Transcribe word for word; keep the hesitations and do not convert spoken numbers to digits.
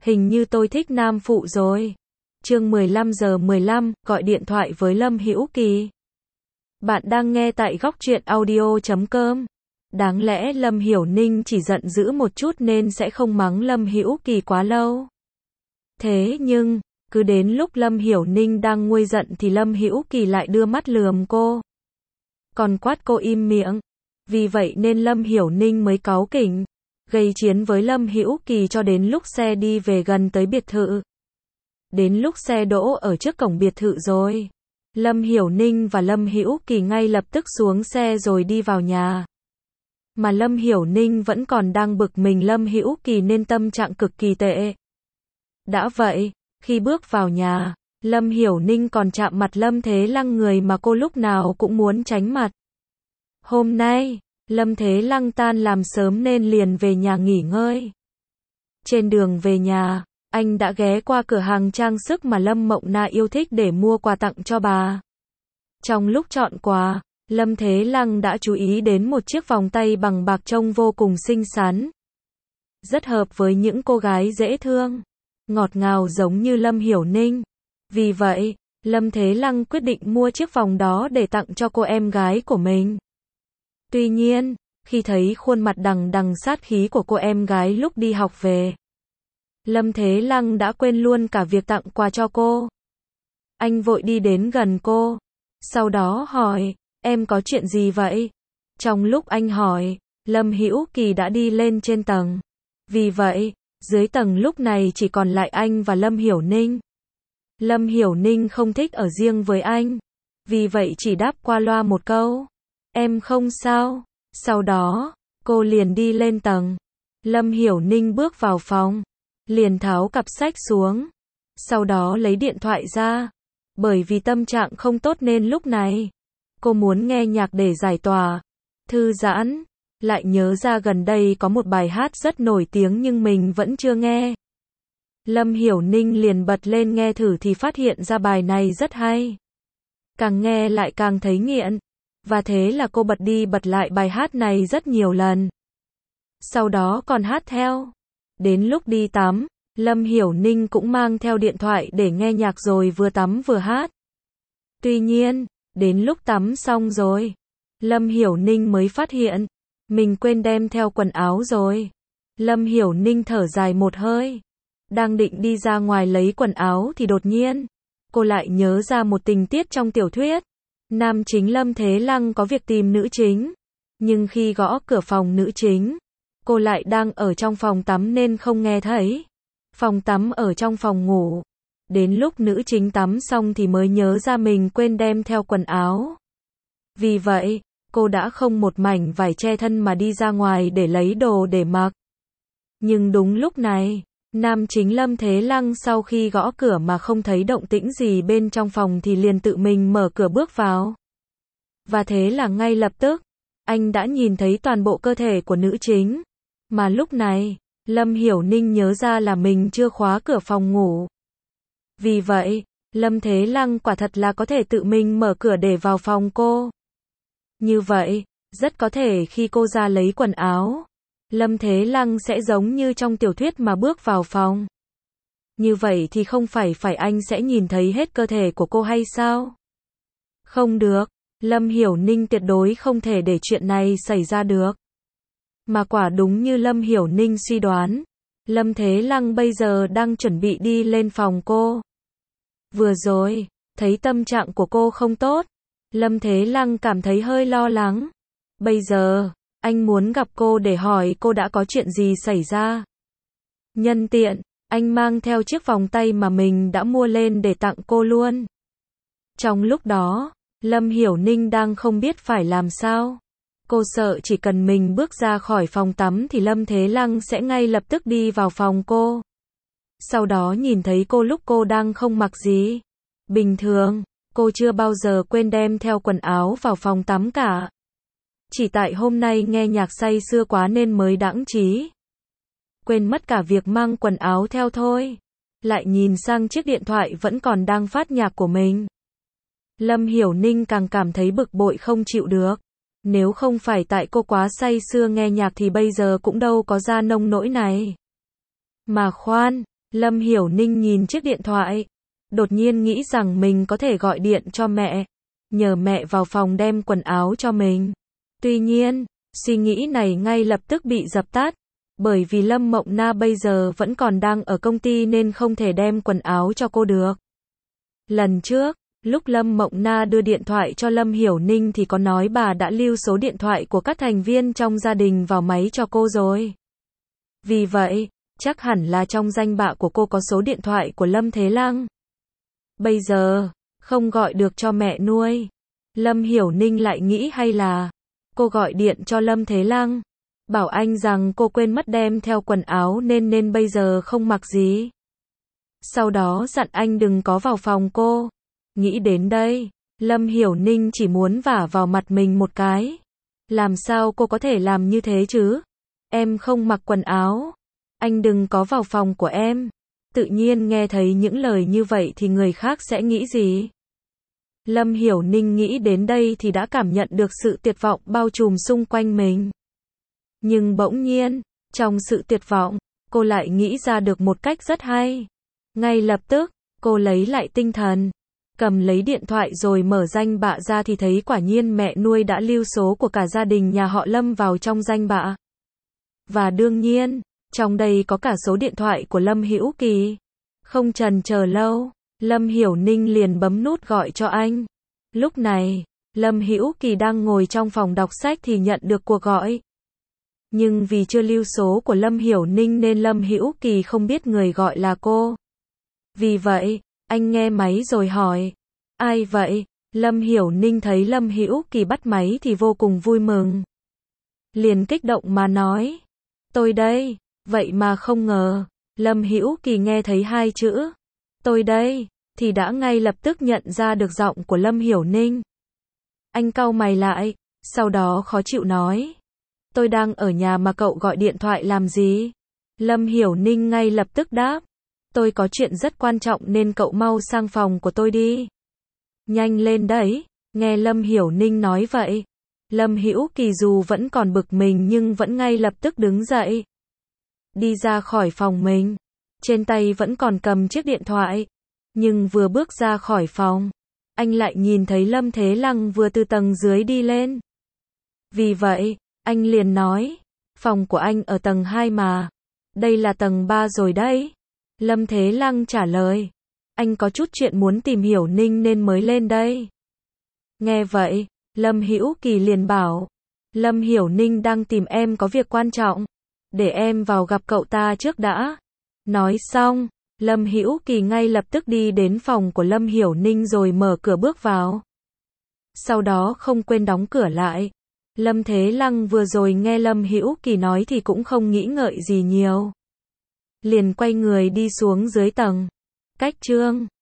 Hình như tôi thích nam phụ rồi. Chương mười lăm giờ mười lăm, gọi điện thoại với Lâm Hữu Kỳ. Bạn đang nghe tại góc truyện audio chấm com. Đáng lẽ Lâm Hiểu Ninh chỉ giận dữ một chút nên sẽ không mắng Lâm Hữu Kỳ quá lâu. Thế nhưng, cứ đến lúc Lâm Hiểu Ninh đang nguôi giận thì Lâm Hữu Kỳ lại đưa mắt lườm cô. Còn quát cô im miệng. Vì vậy nên Lâm Hiểu Ninh mới cáu kỉnh, gây chiến với Lâm Hữu Kỳ cho đến lúc xe đi về gần tới biệt thự. Đến lúc xe đỗ ở trước cổng biệt thự rồi, Lâm Hiểu Ninh và Lâm Hữu Kỳ ngay lập tức xuống xe rồi đi vào nhà. Mà Lâm Hiểu Ninh vẫn còn đang bực mình Lâm Hữu Kỳ nên tâm trạng cực kỳ tệ. Đã vậy, khi bước vào nhà, Lâm Hiểu Ninh còn chạm mặt Lâm Thế Lăng, người mà cô lúc nào cũng muốn tránh mặt. Hôm nay, Lâm Thế Lăng tan làm sớm nên liền về nhà nghỉ ngơi. Trên đường về nhà, anh đã ghé qua cửa hàng trang sức mà Lâm Mộng Na yêu thích để mua quà tặng cho bà. Trong lúc chọn quà, Lâm Thế Lăng đã chú ý đến một chiếc vòng tay bằng bạc trông vô cùng xinh xắn. Rất hợp với những cô gái dễ thương, ngọt ngào giống như Lâm Hiểu Ninh. Vì vậy, Lâm Thế Lăng quyết định mua chiếc vòng đó để tặng cho cô em gái của mình. Tuy nhiên, khi thấy khuôn mặt đằng đằng sát khí của cô em gái lúc đi học về, Lâm Thế Lăng đã quên luôn cả việc tặng quà cho cô. Anh vội đi đến gần cô, sau đó hỏi, em có chuyện gì vậy? Trong lúc anh hỏi, Lâm Hữu Kỳ đã đi lên trên tầng. Vì vậy, dưới tầng lúc này chỉ còn lại anh và Lâm Hiểu Ninh. Lâm Hiểu Ninh không thích ở riêng với anh, vì vậy chỉ đáp qua loa một câu, em không sao. Sau đó, cô liền đi lên tầng. Lâm Hiểu Ninh bước vào phòng, liền tháo cặp sách xuống, sau đó lấy điện thoại ra. Bởi vì tâm trạng không tốt nên lúc này, cô muốn nghe nhạc để giải tỏa, thư giãn. Lại nhớ ra gần đây có một bài hát rất nổi tiếng nhưng mình vẫn chưa nghe. Lâm Hiểu Ninh liền bật lên nghe thử thì phát hiện ra bài này rất hay. Càng nghe lại càng thấy nghiện. Và thế là cô bật đi bật lại bài hát này rất nhiều lần. Sau đó còn hát theo. Đến lúc đi tắm, Lâm Hiểu Ninh cũng mang theo điện thoại để nghe nhạc rồi vừa tắm vừa hát. Tuy nhiên, đến lúc tắm xong rồi, Lâm Hiểu Ninh mới phát hiện, mình quên đem theo quần áo rồi. Lâm Hiểu Ninh thở dài một hơi. Đang định đi ra ngoài lấy quần áo thì đột nhiên, cô lại nhớ ra một tình tiết trong tiểu thuyết. Nam chính Lâm Thế Lăng có việc tìm nữ chính. Nhưng khi gõ cửa phòng nữ chính, cô lại đang ở trong phòng tắm nên không nghe thấy. Phòng tắm ở trong phòng ngủ. Đến lúc nữ chính tắm xong thì mới nhớ ra mình quên đem theo quần áo. Vì vậy, cô đã không một mảnh vải che thân mà đi ra ngoài để lấy đồ để mặc. Nhưng đúng lúc này, nam chính Lâm Thế Lăng sau khi gõ cửa mà không thấy động tĩnh gì bên trong phòng thì liền tự mình mở cửa bước vào. Và thế là ngay lập tức, anh đã nhìn thấy toàn bộ cơ thể của nữ chính. Mà lúc này, Lâm Hiểu Ninh nhớ ra là mình chưa khóa cửa phòng ngủ. Vì vậy, Lâm Thế Lăng quả thật là có thể tự mình mở cửa để vào phòng cô. Như vậy, rất có thể khi cô ra lấy quần áo, Lâm Thế Lăng sẽ giống như trong tiểu thuyết mà bước vào phòng. Như vậy thì không phải phải anh sẽ nhìn thấy hết cơ thể của cô hay sao? Không được, Lâm Hiểu Ninh tuyệt đối không thể để chuyện này xảy ra được. Mà quả đúng như Lâm Hiểu Ninh suy đoán, Lâm Thế Lăng bây giờ đang chuẩn bị đi lên phòng cô. Vừa rồi, thấy tâm trạng của cô không tốt, Lâm Thế Lăng cảm thấy hơi lo lắng. Bây giờ, anh muốn gặp cô để hỏi cô đã có chuyện gì xảy ra. Nhân tiện, anh mang theo chiếc vòng tay mà mình đã mua lên để tặng cô luôn. Trong lúc đó, Lâm Hiểu Ninh đang không biết phải làm sao. Cô sợ chỉ cần mình bước ra khỏi phòng tắm thì Lâm Thế Lăng sẽ ngay lập tức đi vào phòng cô. Sau đó nhìn thấy cô lúc cô đang không mặc gì. Bình thường, cô chưa bao giờ quên đem theo quần áo vào phòng tắm cả. Chỉ tại hôm nay nghe nhạc say sưa quá nên mới đãng trí. Quên mất cả việc mang quần áo theo thôi. Lại nhìn sang chiếc điện thoại vẫn còn đang phát nhạc của mình. Lâm Hiểu Ninh càng cảm thấy bực bội không chịu được. Nếu không phải tại cô quá say sưa nghe nhạc thì bây giờ cũng đâu có ra nông nỗi này. Mà khoan, Lâm Hiểu Ninh nhìn chiếc điện thoại, đột nhiên nghĩ rằng mình có thể gọi điện cho mẹ, nhờ mẹ vào phòng đem quần áo cho mình. Tuy nhiên, suy nghĩ này ngay lập tức bị dập tắt, bởi vì Lâm Mộng Na bây giờ vẫn còn đang ở công ty nên không thể đem quần áo cho cô được. Lần trước, lúc Lâm Mộng Na đưa điện thoại cho Lâm Hiểu Ninh thì có nói bà đã lưu số điện thoại của các thành viên trong gia đình vào máy cho cô rồi. Vì vậy, chắc hẳn là trong danh bạ của cô có số điện thoại của Lâm Thế Lăng. Bây giờ, không gọi được cho mẹ nuôi. Lâm Hiểu Ninh lại nghĩ hay là cô gọi điện cho Lâm Thế Lăng, bảo anh rằng cô quên mất đem theo quần áo nên nên bây giờ không mặc gì. Sau đó dặn anh đừng có vào phòng cô. Nghĩ đến đây, Lâm Hiểu Ninh chỉ muốn vả vào mặt mình một cái. Làm sao cô có thể làm như thế chứ? Em không mặc quần áo. Anh đừng có vào phòng của em. Tự nhiên nghe thấy những lời như vậy thì người khác sẽ nghĩ gì? Lâm Hiểu Ninh nghĩ đến đây thì đã cảm nhận được sự tuyệt vọng bao trùm xung quanh mình. Nhưng bỗng nhiên, trong sự tuyệt vọng, cô lại nghĩ ra được một cách rất hay. Ngay lập tức, cô lấy lại tinh thần, cầm lấy điện thoại rồi mở danh bạ ra thì thấy quả nhiên mẹ nuôi đã lưu số của cả gia đình nhà họ Lâm vào trong danh bạ. Và đương nhiên, trong đây có cả số điện thoại của Lâm Hữu Kỳ. Không chần chờ lâu, Lâm Hiểu Ninh liền bấm nút gọi cho anh. Lúc này, Lâm Hữu Kỳ đang ngồi trong phòng đọc sách thì nhận được cuộc gọi. Nhưng vì chưa lưu số của Lâm Hiểu Ninh nên Lâm Hữu Kỳ không biết người gọi là cô. Vì vậy, anh nghe máy rồi hỏi, ai vậy? Lâm Hiểu Ninh thấy Lâm Hữu Kỳ bắt máy thì vô cùng vui mừng. Liền kích động mà nói, tôi đây. Vậy mà không ngờ, Lâm Hữu Kỳ nghe thấy hai chữ, tôi đây, thì đã ngay lập tức nhận ra được giọng của Lâm Hiểu Ninh. Anh cau mày lại, sau đó khó chịu nói, tôi đang ở nhà mà cậu gọi điện thoại làm gì? Lâm Hiểu Ninh ngay lập tức đáp, tôi có chuyện rất quan trọng nên cậu mau sang phòng của tôi đi. Nhanh lên đấy, nghe Lâm Hiểu Ninh nói vậy. Lâm Hữu Kỳ dù vẫn còn bực mình nhưng vẫn ngay lập tức đứng dậy. Đi ra khỏi phòng mình, trên tay vẫn còn cầm chiếc điện thoại. Nhưng vừa bước ra khỏi phòng, anh lại nhìn thấy Lâm Thế Lăng vừa từ tầng dưới đi lên. Vì vậy, anh liền nói, phòng của anh ở tầng hai mà, đây là tầng ba rồi đấy. Lâm Thế Lăng trả lời, anh có chút chuyện muốn tìm Hiểu Ninh nên mới lên đây. Nghe vậy, Lâm Hữu Kỳ liền bảo, Lâm Hiểu Ninh đang tìm em có việc quan trọng, để em vào gặp cậu ta trước đã. Nói xong, Lâm Hữu Kỳ ngay lập tức đi đến phòng của Lâm Hiểu Ninh rồi mở cửa bước vào. Sau đó không quên đóng cửa lại. Lâm Thế Lăng vừa rồi nghe Lâm Hữu Kỳ nói thì cũng không nghĩ ngợi gì nhiều. Liền quay người đi xuống dưới tầng. Cách chương